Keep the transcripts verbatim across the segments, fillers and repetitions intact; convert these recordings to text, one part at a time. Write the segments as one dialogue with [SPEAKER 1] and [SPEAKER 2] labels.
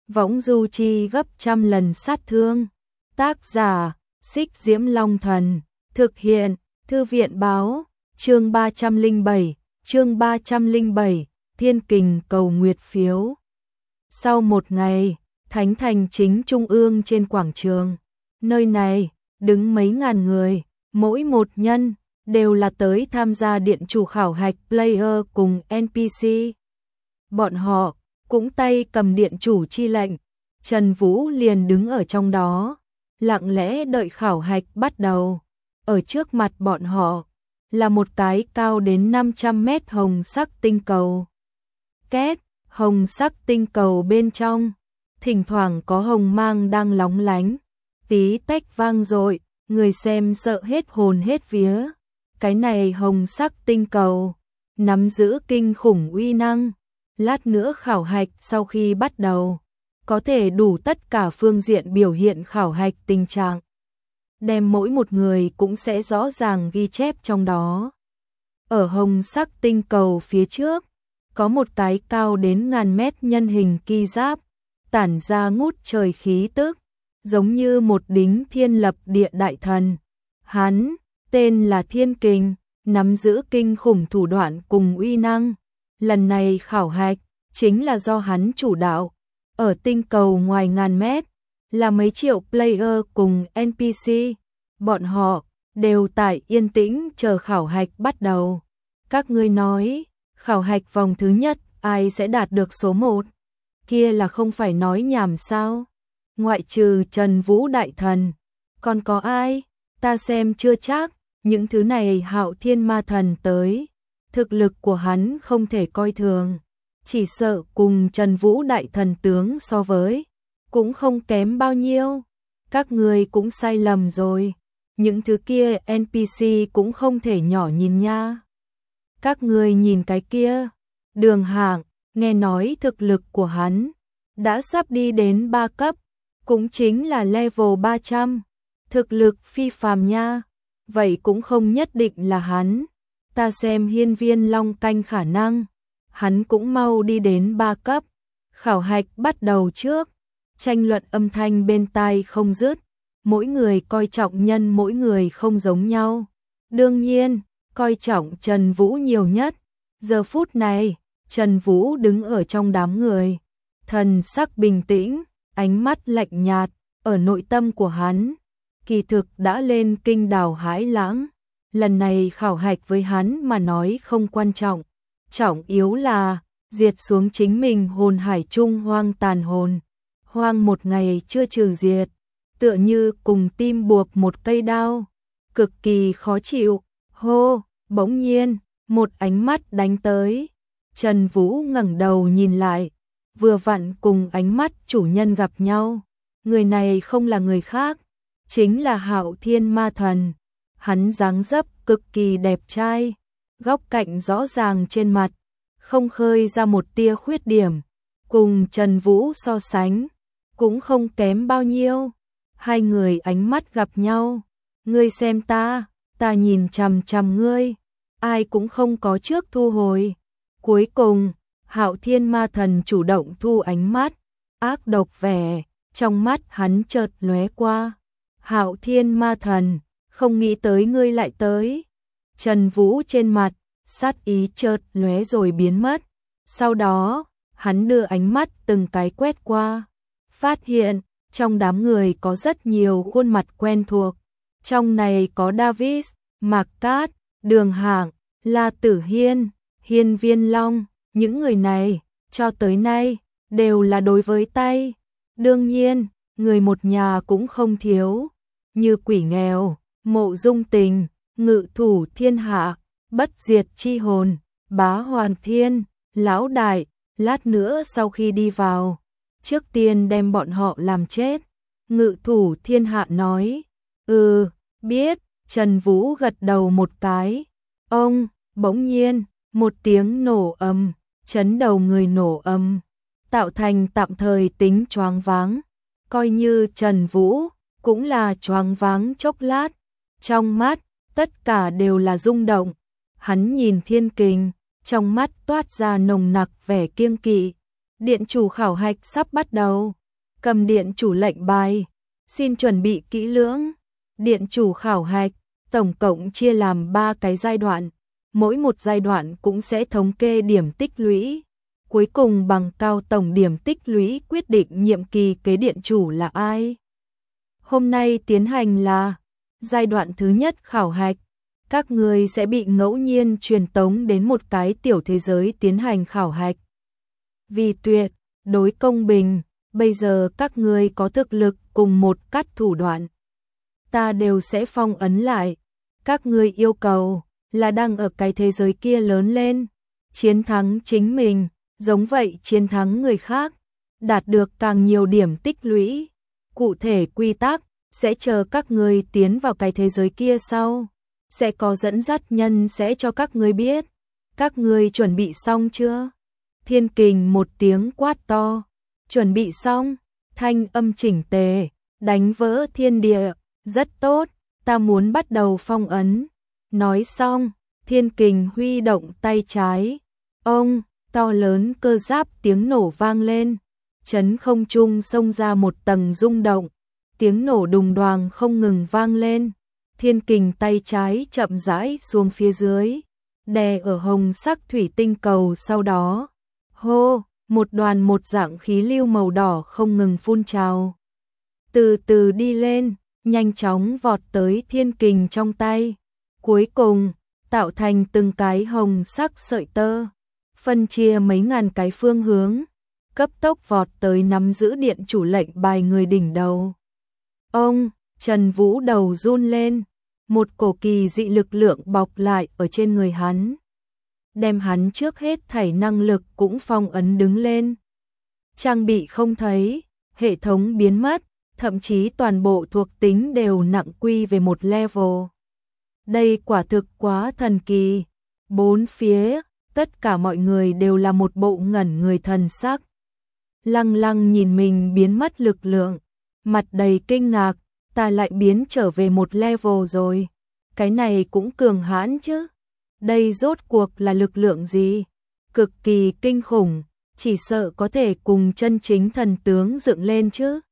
[SPEAKER 1] võng du chi gấp trăm lần sát thương. Tác giả, Xích Diễm Long Thần, thực hiện, Thư viện báo, chương ba trăm lẻ bảy, chương ba trăm lẻ bảy, Thiên Kình cầu nguyệt phiếu. Sau một ngày, Thánh Thành chính trung ương trên quảng trường, nơi này, đứng mấy ngàn người, mỗi một nhân, đều là tới tham gia điện chủ khảo hạch player cùng en pê xê. Bọn họ, cũng tay cầm điện chủ chi lệnh, Trần Vũ liền đứng ở trong đó, lặng lẽ đợi khảo hạch bắt đầu. Ở trước mặt bọn họ, là một cái cao đến năm trăm mét hồng sắc tinh cầu. Két, hồng sắc tinh cầu bên trong, thỉnh thoảng có hồng mang đang lóng lánh, tí tách vang dội, người xem sợ hết hồn hết vía. Cái này hồng sắc tinh cầu, nắm giữ kinh khủng uy năng. Lát nữa khảo hạch sau khi bắt đầu, có thể đủ tất cả phương diện biểu hiện khảo hạch tình trạng. Đem mỗi một người cũng sẽ rõ ràng ghi chép trong đó. Ở hồng sắc tinh cầu phía trước, có một cái cao đến ngàn mét nhân hình ki giáp, tản ra ngút trời khí tức, giống như một đính thiên lập địa đại thần. Hắn, tên là Thiên Kình, nắm giữ kinh khủng thủ đoạn cùng uy năng. Lần này khảo hạch, chính là do hắn chủ đạo. Ở tinh cầu ngoài ngàn mét, là mấy triệu player cùng en pê xê. Bọn họ, đều tại yên tĩnh chờ khảo hạch bắt đầu. Các ngươi nói, khảo hạch vòng thứ nhất, ai sẽ đạt được số một? Kia là không phải nói nhảm sao? Ngoại trừ Trần Vũ đại thần, còn có ai? Ta xem chưa chắc, những thứ này Hạo Thiên Ma Thần tới. Thực lực của hắn không thể coi thường, chỉ sợ cùng Trần Vũ đại thần tướng so với, cũng không kém bao nhiêu. Các người cũng sai lầm rồi, những thứ kia en pê xê cũng không thể nhỏ nhìn nha. Các người nhìn cái kia, Đường Hạng, nghe nói thực lực của hắn đã sắp đi đến ba cấp, cũng chính là level ba trăm, thực lực phi phàm nha. Vậy cũng không nhất định là hắn. Ta xem Hiên Viên Long Canh khả năng, hắn cũng mau đi đến ba cấp. Khảo hạch bắt đầu trước, tranh luận âm thanh bên tai không dứt, mỗi người coi trọng nhân mỗi người không giống nhau. Đương nhiên, coi trọng Trần Vũ nhiều nhất. Giờ phút này, Trần Vũ đứng ở trong đám người, thần sắc bình tĩnh, ánh mắt lạnh nhạt, ở nội tâm của hắn, kỳ thực đã lên kinh đảo hải lãng. Lần này khảo hạch với hắn mà nói không quan trọng, trọng yếu là diệt xuống chính mình hồn hải trung hoang tàn hồn. Hoang một ngày chưa trừ diệt, tựa như cùng tim buộc một cây đao, cực kỳ khó chịu. Hô, bỗng nhiên, một ánh mắt đánh tới. Trần Vũ ngẩng đầu nhìn lại, vừa vặn cùng ánh mắt chủ nhân gặp nhau. Người này không là người khác, chính là Hạo Thiên Ma Thần. Hắn dáng dấp cực kỳ đẹp trai, góc cạnh rõ ràng trên mặt, không khơi ra một tia khuyết điểm, cùng Trần Vũ so sánh, cũng không kém bao nhiêu. Hai người ánh mắt gặp nhau, ngươi xem ta, ta nhìn chằm chằm ngươi, ai cũng không có trước thu hồi. Cuối cùng, Hạo Thiên Ma Thần chủ động thu ánh mắt, ác độc vẻ, trong mắt hắn chợt lóe qua. Hạo Thiên Ma Thần, không nghĩ tới ngươi lại tới. Trần Vũ trên mặt, sát ý chợt lóe rồi biến mất. Sau đó, hắn đưa ánh mắt từng cái quét qua, phát hiện, trong đám người có rất nhiều khuôn mặt quen thuộc. Trong này có Davis, Mạc Cát, Đường Hạng, La Tử Hiên, Hiên Viên Long. Những người này, cho tới nay, đều là đối với tay. Đương nhiên, người một nhà cũng không thiếu, như Quỷ Nghèo, Mộ Dung Tình, Ngự Thủ Thiên Hạ, Bất Diệt Chi Hồn, Bá Hoàn Thiên, Lão Đại. Lát nữa sau khi đi vào, trước tiên đem bọn họ làm chết. Ngự Thủ Thiên Hạ nói, ừ, biết. Trần Vũ gật đầu một cái. Ông, bỗng nhiên, một tiếng nổ ầm, chấn đầu người nổ ầm, tạo thành tạm thời tính choáng váng. Coi như Trần Vũ, cũng là choáng váng chốc lát. Trong mắt, tất cả đều là rung động. Hắn nhìn Thiên Kình, trong mắt toát ra nồng nặc vẻ kiêng kỵ. Điện chủ khảo hạch sắp bắt đầu, cầm điện chủ lệnh bài, xin chuẩn bị kỹ lưỡng. Điện chủ khảo hạch, tổng cộng chia làm ba cái giai đoạn, mỗi một giai đoạn cũng sẽ thống kê điểm tích lũy. Cuối cùng bằng cao tổng điểm tích lũy quyết định nhiệm kỳ kế điện chủ là ai. Hôm nay tiến hành là giai đoạn thứ nhất khảo hạch. Các người sẽ bị ngẫu nhiên truyền tống đến một cái tiểu thế giới tiến hành khảo hạch. Vì tuyệt đối công bình, bây giờ các người có thực lực cùng một cách thủ đoạn, ta đều sẽ phong ấn lại. Các người yêu cầu là đang ở cái thế giới kia lớn lên, chiến thắng chính mình, giống vậy chiến thắng người khác, đạt được càng nhiều điểm tích lũy. Cụ thể quy tắc sẽ chờ các người tiến vào cái thế giới kia sau, sẽ có dẫn dắt nhân sẽ cho các người biết. Các người chuẩn bị xong chưa? Thiên Kình một tiếng quát to. Chuẩn bị xong, thanh âm chỉnh tề, đánh vỡ thiên địa, rất tốt, ta muốn bắt đầu phong ấn. Nói xong, Thiên Kình huy động tay trái. Ông, to lớn cơ giáp tiếng nổ vang lên, chấn không trung xông ra một tầng rung động, tiếng nổ đùng đoàng không ngừng vang lên. Thiên Kình tay trái chậm rãi xuống phía dưới, đè ở hồng sắc thủy tinh cầu, sau đó, hô, một đoàn một dạng khí lưu màu đỏ không ngừng phun trào. Từ từ đi lên, nhanh chóng vọt tới Thiên Kình trong tay. Cuối cùng, tạo thành từng cái hồng sắc sợi tơ, phân chia mấy ngàn cái phương hướng, cấp tốc vọt tới nắm giữ điện chủ lệnh bài người đỉnh đầu. Ông, Trần Vũ đầu run lên, một cổ kỳ dị lực lượng bọc lại ở trên người hắn, đem hắn trước hết thảy năng lực cũng phong ấn đứng lên. Trang bị không thấy, hệ thống biến mất, thậm chí toàn bộ thuộc tính đều nặng quy về một level. Đây quả thực quá thần kỳ. Bốn phía, tất cả mọi người đều là một bộ ngẩn người thần sắc. Lăng Lăng nhìn mình biến mất lực lượng, mặt đầy kinh ngạc, ta lại biến trở về một level rồi. Cái này cũng cường hãn chứ. Đây rốt cuộc là lực lượng gì? Cực kỳ kinh khủng, chỉ sợ có thể cùng chân chính thần tướng dựng lên chứ.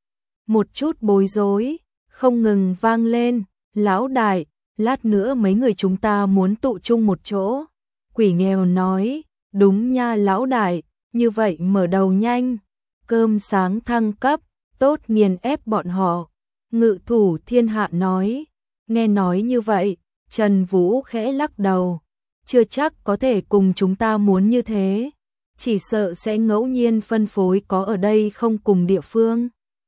[SPEAKER 1] Một chút bối rối, không ngừng vang lên, lão đại, lát nữa mấy người chúng ta muốn tụ chung một chỗ. Quỷ nghèo nói, đúng nha lão đại, như vậy mở đầu nhanh. Cơm sáng thăng cấp, tốt nghiền ép bọn họ. Ngự thủ thiên hạ nói, nghe nói như vậy, Trần Vũ khẽ lắc đầu. Chưa chắc có thể cùng chúng ta muốn như thế, chỉ sợ sẽ ngẫu nhiên phân phối có ở đây không cùng địa phương.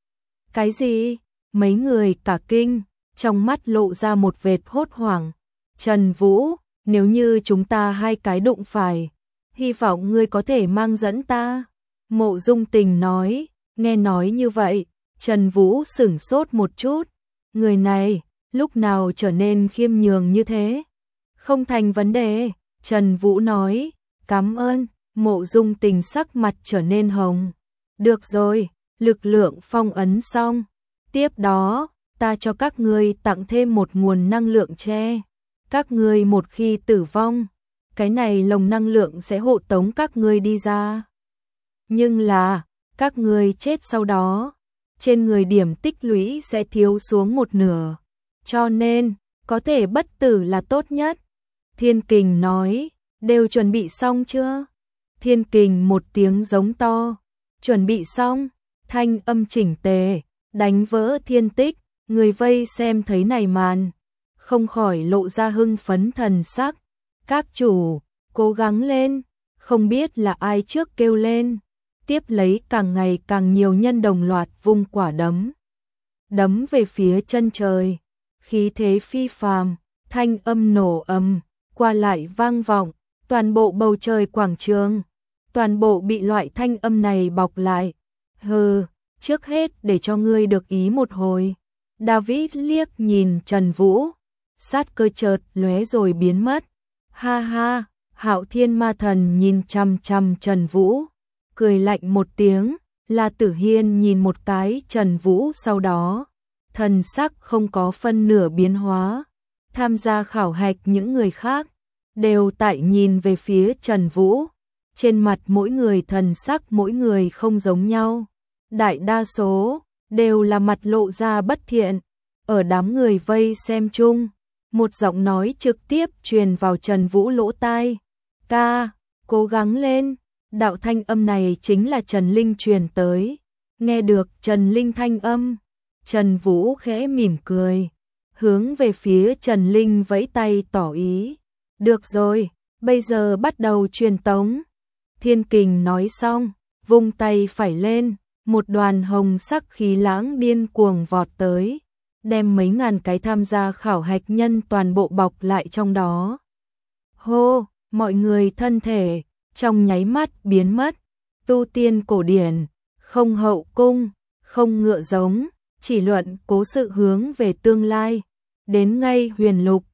[SPEAKER 1] Cái gì? Mấy người cả kinh, trong mắt lộ ra một vệt hốt hoảng. Trần Vũ, nếu như chúng ta hai cái đụng phải, hy vọng ngươi có thể mang dẫn ta. Mộ Dung Tình nói, nghe nói như vậy, Trần Vũ sửng sốt một chút. Người này, lúc nào trở nên khiêm nhường như thế? Không thành vấn đề, Trần Vũ nói, cảm ơn. Mộ Dung Tình sắc mặt trở nên hồng. Được rồi, lực lượng phong ấn xong. Tiếp đó, ta cho các ngươi tặng thêm một nguồn năng lượng che. Các ngươi một khi tử vong, cái này lồng năng lượng sẽ hộ tống các ngươi đi ra. Nhưng là, các ngươi chết sau đó, trên người điểm tích lũy sẽ thiếu xuống một nửa. Cho nên, có thể bất tử là tốt nhất. Thiên Kình nói, đều chuẩn bị xong chưa? Thiên Kình một tiếng giống to, chuẩn bị xong, thanh âm chỉnh tề, đánh vỡ thiên tích, người vây xem thấy này màn, không khỏi lộ ra hưng phấn thần sắc. Các chủ, cố gắng lên, không biết là ai trước kêu lên, tiếp lấy càng ngày càng nhiều nhân đồng loạt vung quả đấm. Đấm về phía chân trời, khí thế phi phàm, thanh âm nổ ầm, qua lại vang vọng, toàn bộ bầu trời quảng trường, toàn bộ bị loại thanh âm này bọc lại. Hừ, trước hết để cho ngươi được ý một hồi. David liếc nhìn Trần Vũ, sát cơ chợt lóe rồi biến mất. Ha ha, Hạo Thiên Ma Thần nhìn chằm chằm Trần Vũ, cười lạnh một tiếng. La Tử Hiên nhìn một cái Trần Vũ, sau đó thần sắc không có phân nửa biến hóa. Tham gia khảo hạch những người khác đều tại nhìn về phía Trần Vũ, trên mặt mỗi người thần sắc mỗi người không giống nhau. đại đa số đều là mặt lộ ra bất thiện. Ở đám người vây xem chung, một giọng nói trực tiếp truyền vào Trần Vũ lỗ tai. Ca, cố gắng lên. Đạo thanh âm này chính là Trần Linh truyền tới. Nghe được Trần Linh thanh âm, Trần Vũ khẽ mỉm cười, hướng về phía Trần Linh vẫy tay tỏ ý. Được rồi, bây giờ bắt đầu truyền tống. Thiên Kình nói xong, vung tay phải lên, một đoàn hồng sắc khí lãng điên cuồng vọt tới, đem mấy ngàn cái tham gia khảo hạch nhân toàn bộ bọc lại trong đó. Hô, mọi người thân thể trong nháy mắt biến mất. Tu tiên cổ điển, không hậu cung, không ngựa giống, chỉ luận cố sự hướng về tương lai. Đến ngay huyền lục,